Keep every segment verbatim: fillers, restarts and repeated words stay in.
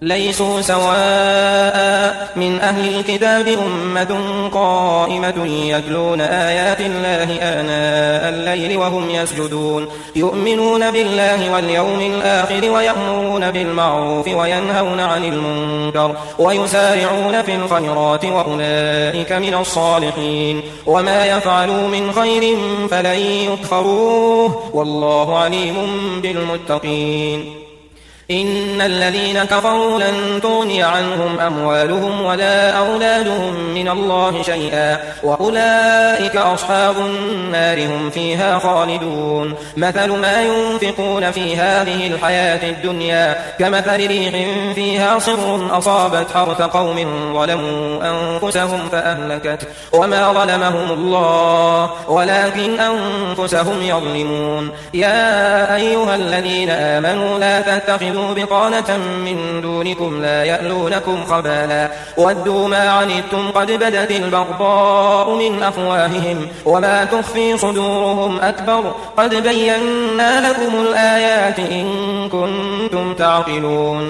ليسوا سواء من أهل الكتاب أمة قائمة يتلون آيات الله آناء الليل وهم يسجدون يؤمنون بالله واليوم الآخر ويأمرون بالمعروف وينهون عن المنكر ويسارعون في الخيرات وأولئك من الصالحين وما يفعلوا من خير فلن يكفروه والله عليم بالمتقين إن الذين كفروا لن تغني عنهم أموالهم ولا أولادهم من الله شيئا وأولئك أصحاب النار هم فيها خالدون مثل ما ينفقون في هذه الحياة الدنيا كمثل ريح فيها صر أصابت حرث قوم ظلموا أنفسهم فأهلكت وما ظلمهم الله ولكن أنفسهم يظلمون يا أيها الذين آمنوا لا تتخذوا بطانة من دونكم لا يألونكم خبالا ودوا ما عنتم قد بدت البغضاء من أفواههم وما تخفي صدورهم أكبر قد بينا لكم الآيات إن كنتم تعقلون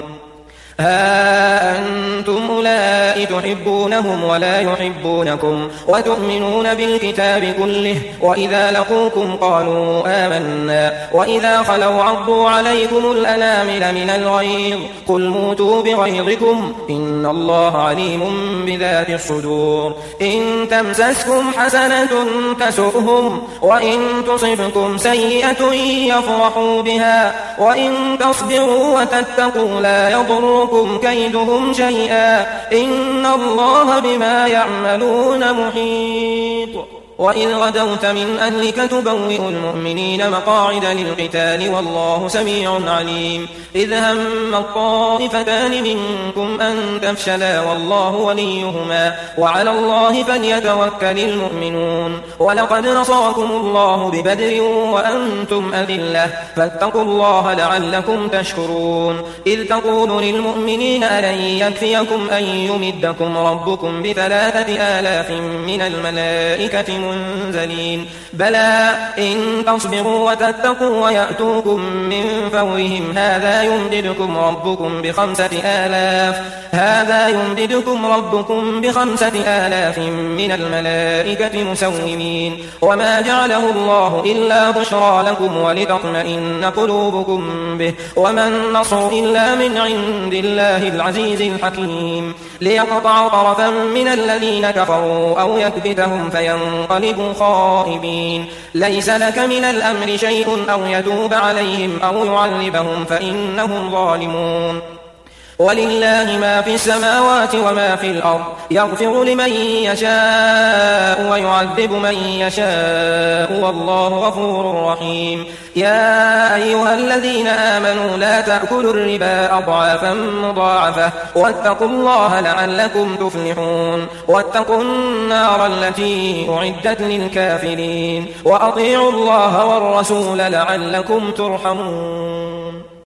ها أنتم أولئك تحبونهم ولا يحبونكم وتؤمنون بالكتاب كله وإذا لقوكم قالوا آمنا وإذا خلوا عضوا عليكم الأنامل من الغيظ قل موتوا بغيظكم إن الله عليم بذات الصدور إن تمسسكم حسنة تسؤهم وإن تصبكم سيئة يفرحوا بها وإن تصبروا وتتقوا لا يضركم كيدهم شيئا إن الله بما يعملون محيط وإذ غدوت من أهلك تبوئ المؤمنين مقاعد للقتال والله سميع عليم إذ هم الطائفتان منكم أن تفشلا والله وليهما وعلى الله فليتوكل المؤمنون ولقد نصركم الله ببدر وأنتم أذلة فاتقوا الله لعلكم تشكرون إذ تقول للمؤمنين ألن يكفيكم أن يمدكم ربكم بثلاثة آلاف من الملائكة منزلين بلى إن تصبروا وتتقوا ويأتوكم من فورهم هذا يمددكم ربكم بخمسة آلاف هذا يمددكم ربكم بخمسة آلاف من الملائكة مسومين وما جعله الله إلا بشرى لكم ولتطمئن قلوبكم به وما النصر إلا من عند الله العزيز الحكيم ليقطع طرفا من الذين كفروا أو يكبتهم فينقلبوا خائبين ليس لك من الأمر شيء أو يتوب عليهم أو يعذبهم فإنهم ظالمون ولله ما في السماوات وما في الأرض يغفر لمن يشاء ويعذب من يشاء والله غفور رحيم يا أيها الذين آمنوا لا تأكلوا الربا أضعافا مضاعفة واتقوا الله لعلكم تفلحون واتقوا النار التي أعدت للكافرين وأطيعوا الله والرسول لعلكم ترحمون